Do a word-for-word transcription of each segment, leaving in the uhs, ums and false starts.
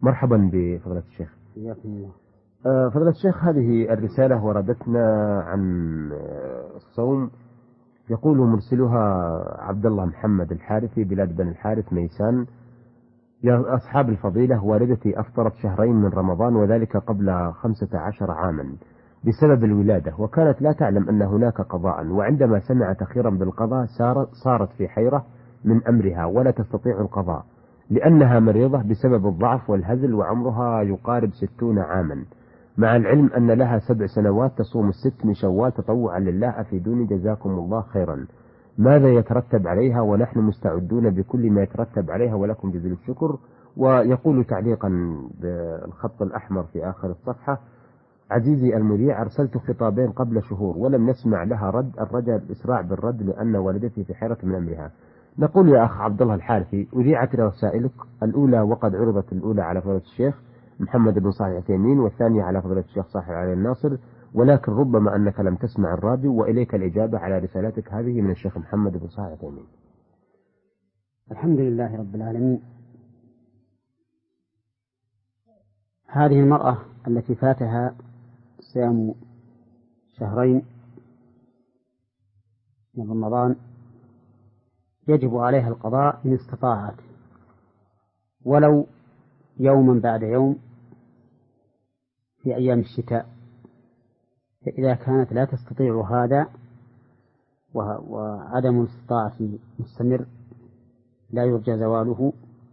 مرحبا بفضيلة الشيخ. فضيلة الشيخ، هذه الرسالة وردتنا عن الصوم. يقول مرسلها عبد الله محمد الحارثي، بلاد بن الحارث ميسان. يا أصحاب الفضيلة، والدتي أفطرت شهرين من رمضان، وذلك قبل خمسة عشر عاما بسبب الولادة، وكانت لا تعلم أن هناك قضاء، وعندما سمعت أخيرا بالقضاء صارت في حيرة من أمرها ولا تستطيع القضاء لأنها مريضة بسبب الضعف والهزل، وعمرها يقارب ستون عاما، مع العلم أن لها سبع سنوات تصوم الست من شوال تطوعا لله. أفيدوني جزاكم الله خيرا، ماذا يترتب عليها؟ ونحن مستعدون بكل ما يترتب عليها، ولكم جزيل الشكر. ويقول تعليقا بالخط الأحمر في آخر الصفحة: عزيزي المذيع، أرسلت خطابين قبل شهور ولم نسمع لها رد، الرجاء الإسراع بالرد لأن والدتي في حيرة من أمرها. نقول يا أخ عبد الله الحارثي، أذيعت رسائلك الأولى وقد عرضت الأولى على فضيلة الشيخ محمد بن صالح العثيمين، والثانية على فضيلة الشيخ صالح علي الناصر، ولكن ربما أنك لم تسمع الراديو، وإليك الإجابة على رسالتك هذه من الشيخ محمد بن صالح العثيمين. الحمد لله رب العالمين. هذه المرأة التي فاتها صيام شهرين من رمضان يجب عليها القضاء إن استطاعت، ولو يوما بعد يوم في أيام الشتاء. فإذا كانت لا تستطيع هذا وعدم الاستطاعة مستمر لا يرجى زواله،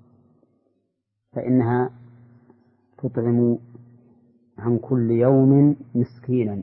فإنها تطعم عن كل يوم مسكينا.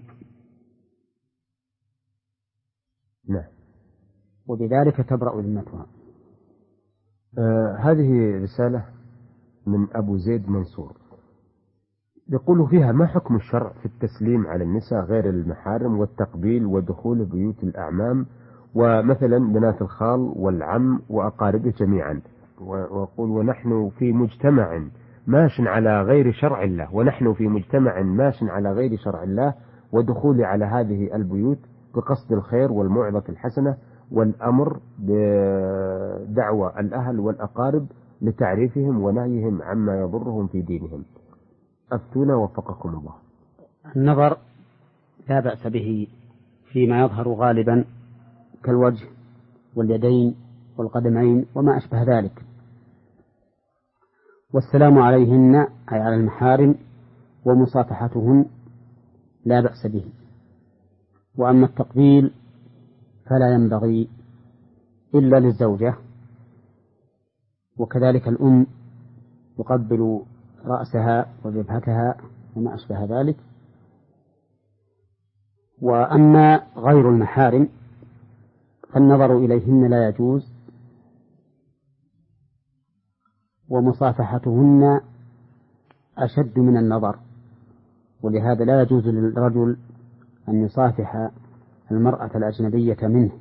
نعم. وبذلك تبرأ ذمتها. آه هذه رسالة من أبو زيد منصور، يقول فيها: ما حكم الشرع في التسليم على النساء غير المحارم والتقبيل ودخول بيوت الأعمام، ومثلا بنات الخال والعم وأقاربه جميعا؟ ويقول: ونحن في مجتمع ماش على غير شرع الله، ونحن في مجتمع ماش على غير شرع الله، ودخول على هذه البيوت بقصد الخير والموعظة الحسنة والأمر بدعوى الأهل والأقارب لتعريفهم ونهيهم عما يضرهم في دينهم. أفتونا وفقكم الله. النظر لا بأس به فيما يظهر غالبا كالوجه واليدين والقدمين وما أشبه ذلك، والسلام عليهن أي على المحارم ومصافحتهن لا بأس به. وأما التقبيل فلا ينبغي إلا للزوجة، وكذلك الأم يقبل رأسها وجبهتها وما أشبه ذلك. وأما غير المحارم فالنظر إليهن لا يجوز، ومصافحتهن أشد من النظر، ولهذا لا يجوز للرجل أن يصافح المرأة الأجنبية منه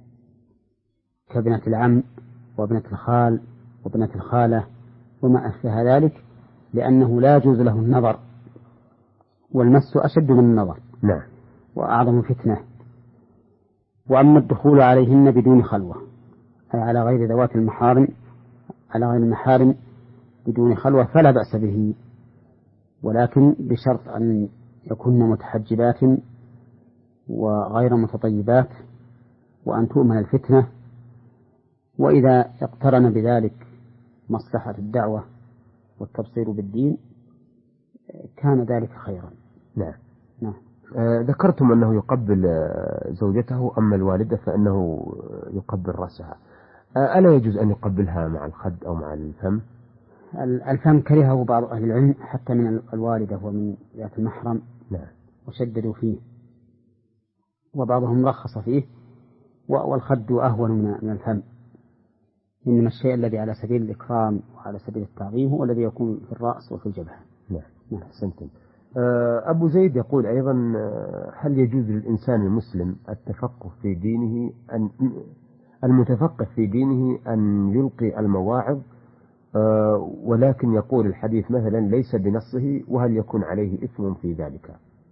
كابنة العم وابنة الخال وابنة الخالة وما أشبه ذلك، لأنه لا يجوز له النظر، والمس أشد من النظر. نعم. وأعظم فتنة. وأما الدخول عليهن بدون خلوة أي على غير ذوات المحارم على غير المحارم بدون خلوة فلا بأس به، ولكن بشرط أن يكون متحجبات وغير متطيبات، وأن تؤمن الفتنة، وإذا اقترن بذلك مصلحة الدعوة والتبصير بالدين كان ذلك خيرا. نعم. نعم. آه ذكرتم أنه يقبل زوجته، أما الوالدة فإنه يقبل رأسها. آه ألا يجوز أن يقبلها مع الخد أو مع الفم؟ الفم كرهه بعض أهل العلم حتى من الوالدة ومن ذات المحرم. نعم. وشددوا فيه، وبعضهم رخص فيه، والخد أهون من الفم. إنما الشيء الذي على سبيل الإكرام وعلى سبيل التعظيم هو الذي يكون في الرأس وفي الجبهة. نعم. أحسنتم. أبو زيد يقول أيضا: هل يجوز للإنسان المسلم التفقه في دينه أن المتفقه في دينه أن يلقي المواعظ، ولكن يقول الحديث مثلا ليس بنصه، وهل يكون عليه إثم في ذلك؟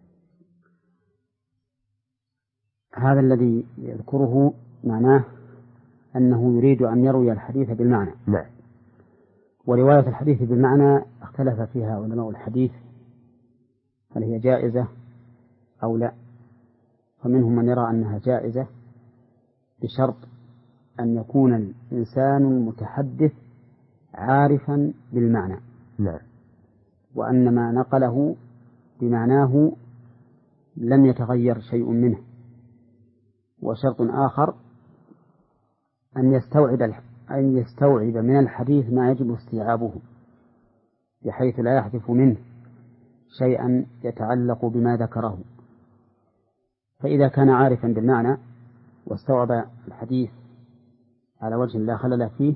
هذا الذي يذكره معناه أنه يريد أن يروي الحديث بالمعنى. نعم. ورواية الحديث بالمعنى اختلف فيها علماء الحديث هل هي جائزة أو لا، فمنهم من يرى أنها جائزة بشرط أن يكون الإنسان المتحدث عارفا بالمعنى، نعم، وأن ما نقله بمعناه لم يتغير شيء منه. وشرط آخر أن يستوعب أن يستوعب من الحديث ما يجب استيعابه، بحيث لا يحذف منه شيئا يتعلق بما ذكره. فإذا كان عارفا بالمعنى واستوعب الحديث على وجه لا خلل فيه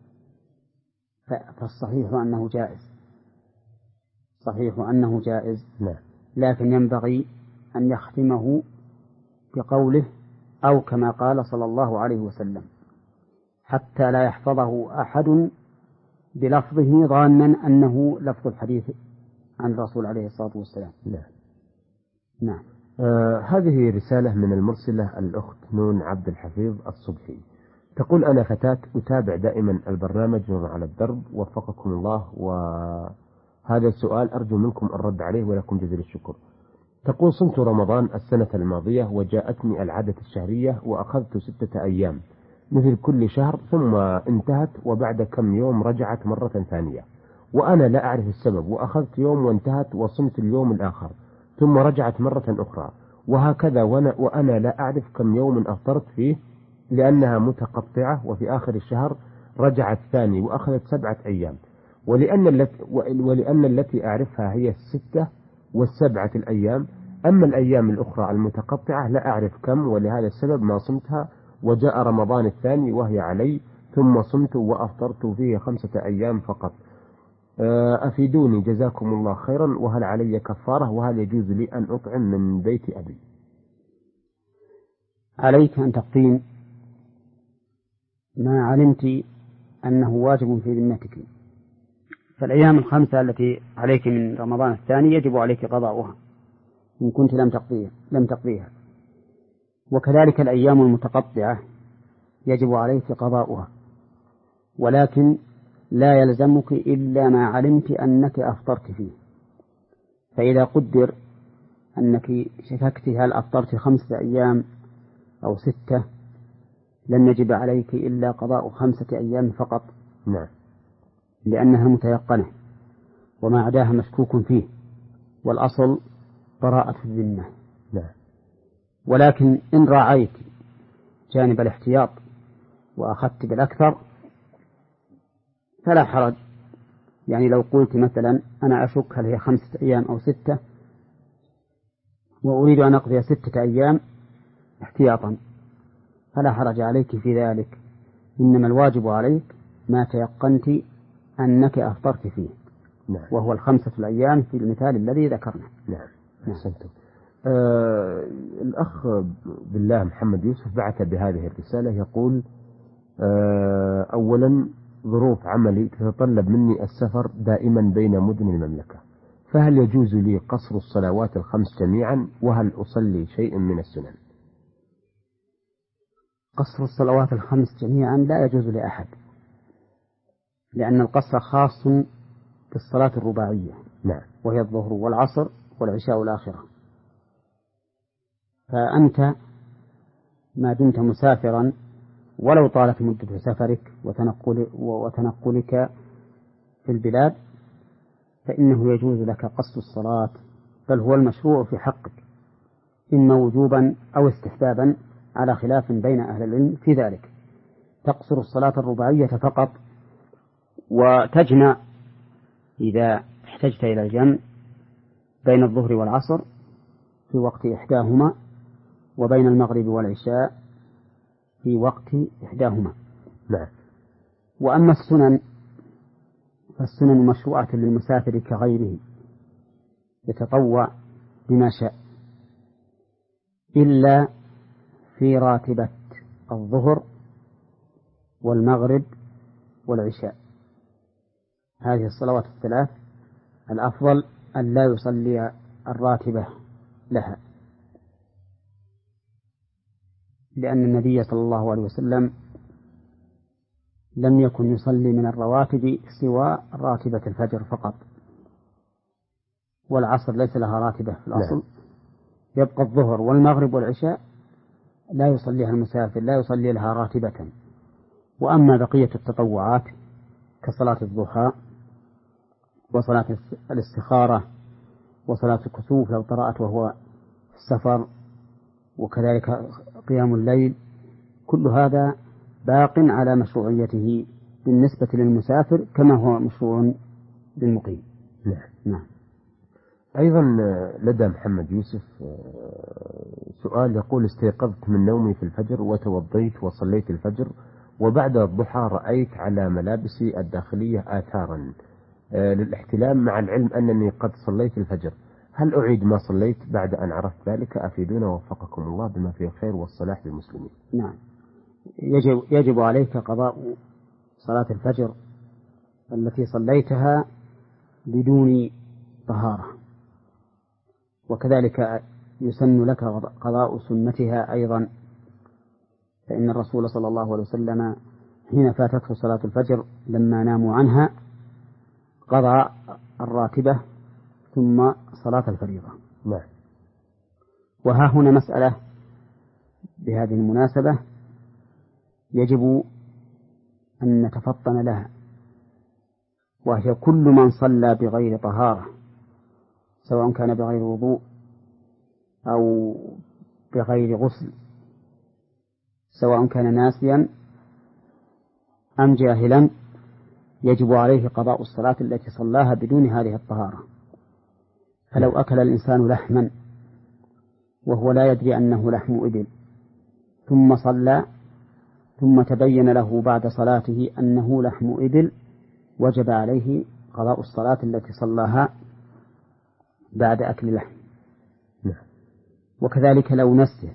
فالصحيح أنه جائز، صحيح أنه جائز. نعم. لكن ينبغي أن يختمه بقوله أو كما قال صلى الله عليه وسلم، حتى لا يحفظه أحد بلفظه ظانا أنه لفظ الحديث عن الرسول عليه الصلاة والسلام. نعم. نعم. آه هذه رسالة من المرسلة الأخت نون عبد الحفيظ الصبحي، تقول: أنا فتاة أتابع دائما البرنامج على الدرب، وفقكم الله، وهذا السؤال أرجو منكم الرد عليه ولكم جزيل الشكر. تقول: صمت رمضان السنة الماضية وجاءتني العادة الشهرية وأخذت ستة أيام مثل كل شهر، ثم انتهت وبعد كم يوم رجعت مرة ثانية وأنا لا أعرف السبب، وأخذت يوم وانتهت وصمت اليوم الآخر ثم رجعت مرة أخرى، وهكذا وأنا, وأنا لا أعرف كم يوم أفطرت فيه لأنها متقطعة، وفي آخر الشهر رجعت ثاني وأخذت سبعة أيام، ولأن التي, ولأن التي أعرفها هي الستة والسبعة الأيام، أما الأيام الأخرى المتقطعة لا أعرف كم، ولهذا السبب ما صمتها، وجاء رمضان الثاني وهي علي ثم صمت وأفطرت فيه خمسة أيام فقط. أفيدوني جزاكم الله خيرا، وهل علي كفارة، وهل يجوز لي أن أطعم من بيت أبي؟ عليك أن تقطين ما علمت أنه واجب في ذمتك، فالأيام الخمسة التي عليك من رمضان الثاني يجب عليك قضاؤها إن كنت لم تقضيها لم تقضيها، وكذلك الأيام المتقطعة يجب عليك قضاؤها، ولكن لا يلزمك إلا ما علمت أنك أفطرت فيه. فإذا قدر أنك شككت هل أفطرت خمسة أيام أو ستة لم يجب عليك إلا قضاء خمسة أيام فقط. نعم. لأنها متيقنة وما عداها مشكوك فيه، والأصل براءة الذمة. نعم. ولكن إن راعيت جانب الاحتياط وأخذت بالأكثر فلا حرج. يعني لو قلت مثلا أنا أشك هل هي خمسة أيام أو ستة وأريد أن أقضي ستة أيام احتياطا فلا حرج عليك في ذلك، إنما الواجب عليك ما تيقنت أنك أفطرت فيه. نعم. وهو الخمسة الأيام في المثال الذي ذكرنا. نعم. أحسنتم. آه الأخ بالله محمد يوسف بعث بهذه الرسالة يقول: آه أولا ظروف عملي تتطلب مني السفر دائما بين مدن المملكة، فهل يجوز لي قصر الصلوات الخمس جميعا، وهل أصلي شيء من السنن؟ قصر الصلوات الخمس جميعا لا يجوز لأحد، لأن القصر خاص بالصلاة الرباعية. نعم. وهي الظهر والعصر والعشاء الآخرة، فأنت ما دمت مسافرا ولو طالت مدة سفرك وتنقل وتنقلك في البلاد فإنه يجوز لك قصر الصلاة، بل هو المشروع في حقك، إما وجوبا أو استحبابا على خلاف بين أهل العلم في ذلك. تقصر الصلاة الرباعية فقط، وتجمع إذا احتجت إلى الجمع بين الظهر والعصر في وقت إحداهما، وبين المغرب والعشاء في وقت إحداهما. نعم. وأما السنن فالسنن مشروعة للمسافر كغيره يتطوع بما شاء، إلا في راتبة الظهر والمغرب والعشاء. هذه الصلوات الثلاث الأفضل أن لا يصلي الراتبة لها، لأن النبي صلى الله عليه وسلم لم يكن يصلي من الرواتب سوى راتبة الفجر فقط، والعصر ليس لها راتبة في الأصل. نعم. يبقى الظهر والمغرب والعشاء لا يصليها المسافر، لا يصلي لها راتبة. وأما بقية التطوعات كصلاة الضحى وصلاة الاستخارة وصلاة الكسوف لو قرأت وهو في السفر، وكذلك قيام الليل، كل هذا باق على مشروعيته بالنسبة للمسافر كما هو مشروع للمقيم. نعم. نعم. أيضا لدى محمد يوسف سؤال يقول: استيقظت من نومي في الفجر وتوضيت وصليت الفجر، وبعد الضحى رأيت على ملابسي الداخلية آثارا للاحتلام، مع العلم أنني قد صليت الفجر، هل أعيد ما صليت بعد أن عرفت ذلك؟ أفيدونا وفقكم الله بما فيه الخير والصلاح للمسلمين. نعم. يجب, يجب عليك قضاء صلاة الفجر التي صليتها بدون طهارة، وكذلك يسن لك قضاء سنتها أيضا، فإن الرسول صلى الله عليه وسلم حين فاتته صلاة الفجر لما ناموا عنها قضى الراتبة ثم صلاة الفريضة. نعم. وها هنا مسألة بهذه المناسبة يجب أن نتفطن لها، وهي كل من صلى بغير طهارة، سواء كان بغير وضوء أو بغير غسل، سواء كان ناسيا أم جاهلا، يجب عليه قضاء الصلاة التي صلاها بدون هذه الطهارة. فلو أكل الإنسان لحما وهو لا يدري أنه لحم إبل ثم صلى، ثم تبين له بعد صلاته أنه لحم إبل، وجب عليه قضاء الصلاة التي صلاها بعد أكل اللحم. وكذلك لو نسي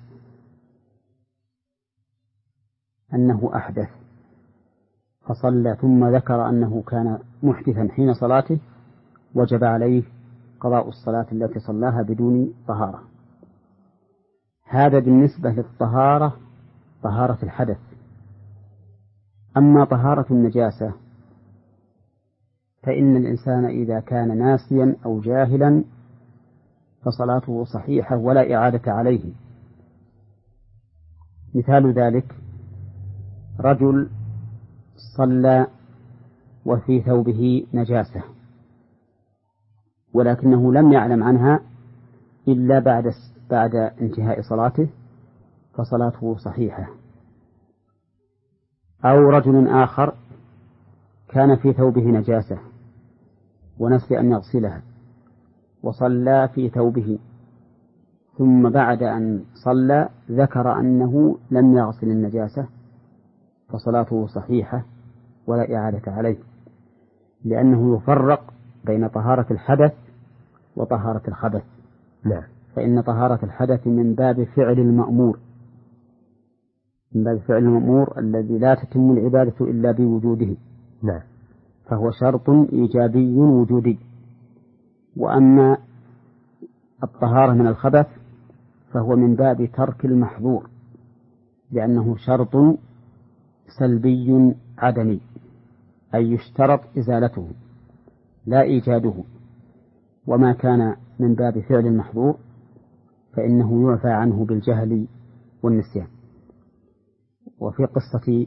أنه أحدث فصلى ثم ذكر أنه كان محدثا حين صلاته، وجب عليه قضاء الصلاة التي صلاها بدون طهارة. هذا بالنسبة للطهارة، طهارة الحدث. أما طهارة النجاسة فإن الإنسان إذا كان ناسيا أو جاهلا فصلاته صحيحة ولا إعادة عليه. مثال ذلك رجل صلى وفي ثوبه نجاسة ولكنه لم يعلم عنها إلا بعد بعد انتهاء صلاته، فصلاته صحيحة. أو رجل آخر كان في ثوبه نجاسة ونسي أن يغسلها وصلى في ثوبه، ثم بعد أن صلى ذكر أنه لم يغسل النجاسة، فصلاته صحيحة ولا إعادة عليه، لأنه يفرق بين طهارة الحدث وطهارة الخبث. نعم. فإن طهارة الحدث من باب فعل المأمور، من باب فعل المأمور الذي لا تتم العبادة إلا بوجوده. نعم. فهو شرط إيجابي وجودي. وأما الطهارة من الخبث فهو من باب ترك المحظور، لأنه شرط سلبي عدمي، أي يشترط إزالته لا إيجاده. وما كان من باب فعل المحظور فإنه يعفى عنه بالجهل والنسيان. وفي قصة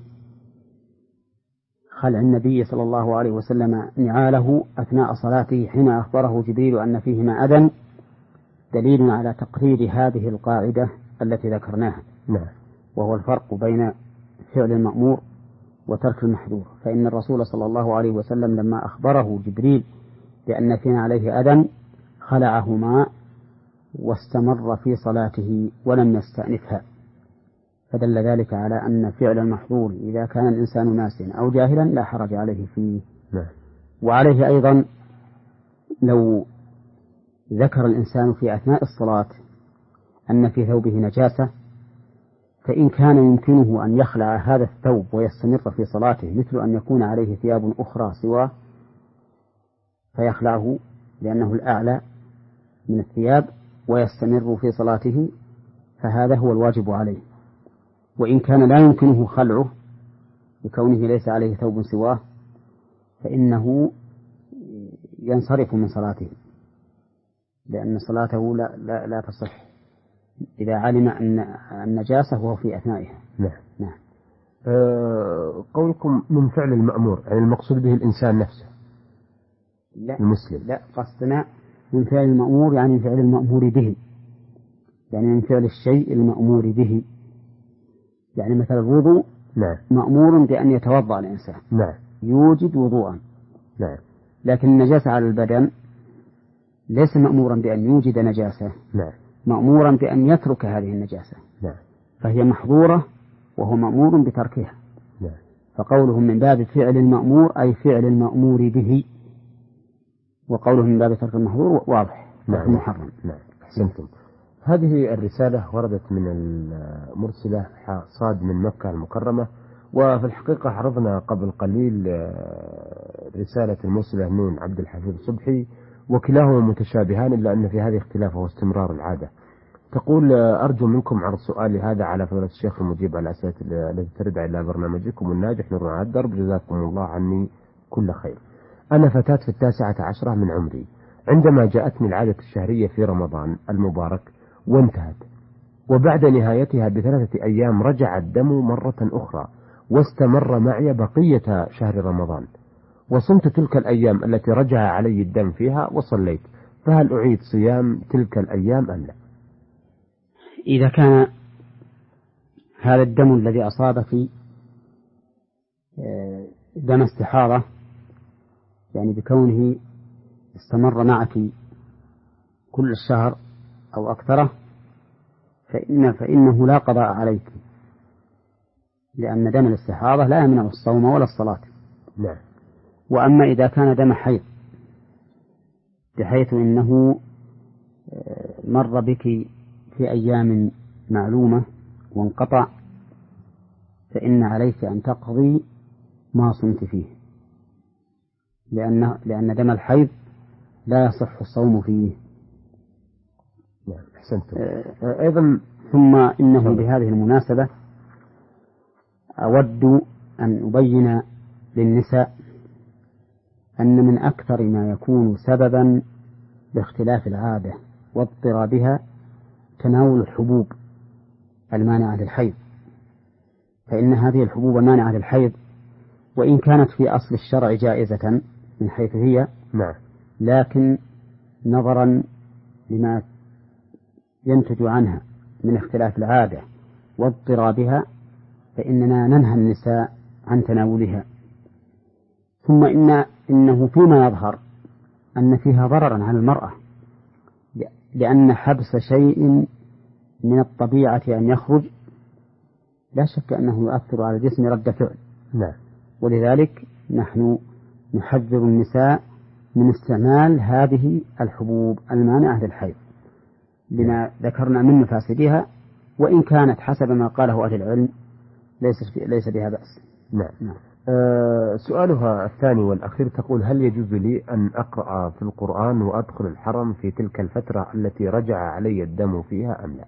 خلع النبي صلى الله عليه وسلم نعاله أثناء صلاته حين أخبره جبريل أن فيهما أذى دليل على تقرير هذه القاعدة التي ذكرناها. نعم. وهو الفرق بين فعل المأمور وترك المحظور. فإن الرسول صلى الله عليه وسلم لما أخبره جبريل بأن فينا عليه أذى خلعهما واستمر في صلاته ولم يستأنفها، فدل ذلك على أن فعل المحظور إذا كان الإنسان ناسيا أو جاهلا لا حرج عليه فيه. نعم. وعليه أيضا لو ذكر الإنسان في أثناء الصلاة أن في ثوبه نجاسة، فإن كان يمكنه أن يخلع هذا الثوب ويستمر في صلاته، مثل أن يكون عليه ثياب أخرى سواه فيخلعه لأنه الأعلى من الثياب ويستمر في صلاته، فهذا هو الواجب عليه. وإن كان لا يمكنه خلعه بكونه ليس عليه ثوب سواه فإنه ينصرف من صلاته، لأن صلاته لا, لا, لا تصح إذا علم أن النجاسة وهو في أثنائها. نعم. نعم. أه قولكم من فعل المأمور، يعني المقصود به الإنسان نفسه؟ لا المسلم. لا، قصدنا من فعل المأمور يعني من فعل المأمور به، يعني من فعل الشيء المأمور به، يعني مثل الوضوء. نعم. مأمور بأن يتوضأ الإنسان. نعم. يوجد وضوءا. نعم. لكن النجاسة على البدن ليس مأمورا بأن يوجد نجاسة. نعم. مأمورا بأن يترك هذه النجاسة. نعم. فهي محظورة وهو مأمور بتركها. نعم. فقولهم من باب فعل المأمور أي فعل المأمور به، وقولهم من باب ترك المحظور واضح. نعم. محرم. نعم. أحسنتم. هذه الرسالة وردت من المرسلة صاد من مكة المكرمة، وفي الحقيقة عرضنا قبل قليل رسالة المرسلة نون عبد الحفيظ صبحي، وكلاهما متشابهان إلا أن في هذه اختلاف وهو استمرار العادة. تقول: أرجو منكم عرض سؤالي هذا على فضيلة الشيخ المجيب على الأسئلة التي ترد إلى برنامجكم الناجح نور على الدرب، جزاكم الله عني كل خير. أنا فتاة في التاسعة عشرة من عمري، عندما جاءتني العادة الشهرية في رمضان المبارك وانتهت، وبعد نهايتها بثلاثة أيام رجع الدم مرة أخرى واستمر معي بقية شهر رمضان، وصمت تلك الأيام التي رجع علي الدم فيها وصليت، فهل أعيد صيام تلك الأيام أم لا؟ إذا كان هذا الدم الذي أصابك دم استحاضة، يعني بكونه استمر معك كل الشهر أو أكثره، فإن فإنه لا قضاء عليك، لأن دم الاستحاضة لا يمنع الصوم ولا الصلاة. نعم. وأما إذا كان دم حيض بحيث إنه مر بك في أيام معلومة وانقطع، فإن عليك أن تقضي ما صمت فيه، لأن لأن دم الحيض لا يصح الصوم فيه. نعم. أحسنتم. أيضا ثم إنه بهذه المناسبة أود أن أبين للنساء أن من أكثر ما يكون سببا لاختلاف العادة واضطرابها تناول الحبوب المانعة للحيض، فإن هذه الحبوب المانعة للحيض وإن كانت في أصل الشرع جائزة من حيث هي، نعم، لكن نظرا لما ينتج عنها من اختلاف العادة واضطرابها فإننا ننهى النساء عن تناولها. ثم إن إنه فيما يظهر أن فيها ضررا على المرأة، لأن حبس شيء من الطبيعة أن يخرج لا شك أنه يؤثر على الجسم رد فعل. نعم. ولذلك نحن نحذر النساء من استعمال هذه الحبوب المانعة للحيض لما ذكرنا من مفاسدها، وإن كانت حسب ما قاله أهل العلم ليس ليس بها بأس. نعم. نعم. أه سؤالها الثاني والأخير تقول: هل يجوز لي أن أقرأ في القرآن وأدخل الحرم في تلك الفترة التي رجع علي الدم فيها أم لا؟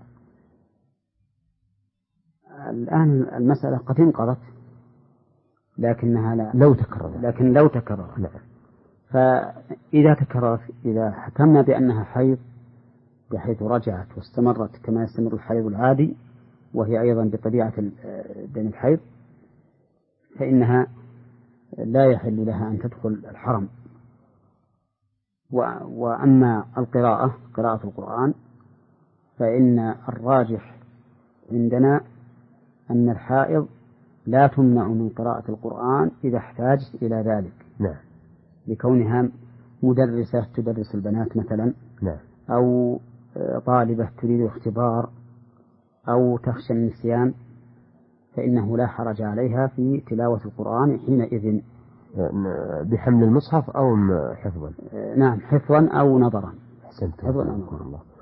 الآن المسألة قد انقضت، لكنها لا لو تكرر لكن لو تكرر نعم. فإذا تكررت، إذا حكمنا بأنها حيض بحيث رجعت واستمرت كما يستمر الحيض العادي وهي أيضا بطبيعة دم الحيض، فإنها لا يحل لها أن تدخل الحرم. وأما القراءة قراءة القرآن فإن الراجح عندنا أن الحائض لا تمنع من قراءة القرآن إذا احتاجت إلى ذلك. نعم. لكونها مدرسة تدرس البنات مثلا. نعم. أو طالبة تريد اختبار أو تخشى النسيان، فإنه لا حرج عليها في تلاوة القرآن حينئذ بحمل المصحف أو حفظا. نعم، حفظا أو نظرا. أحسنت. حفظا أو نظرا.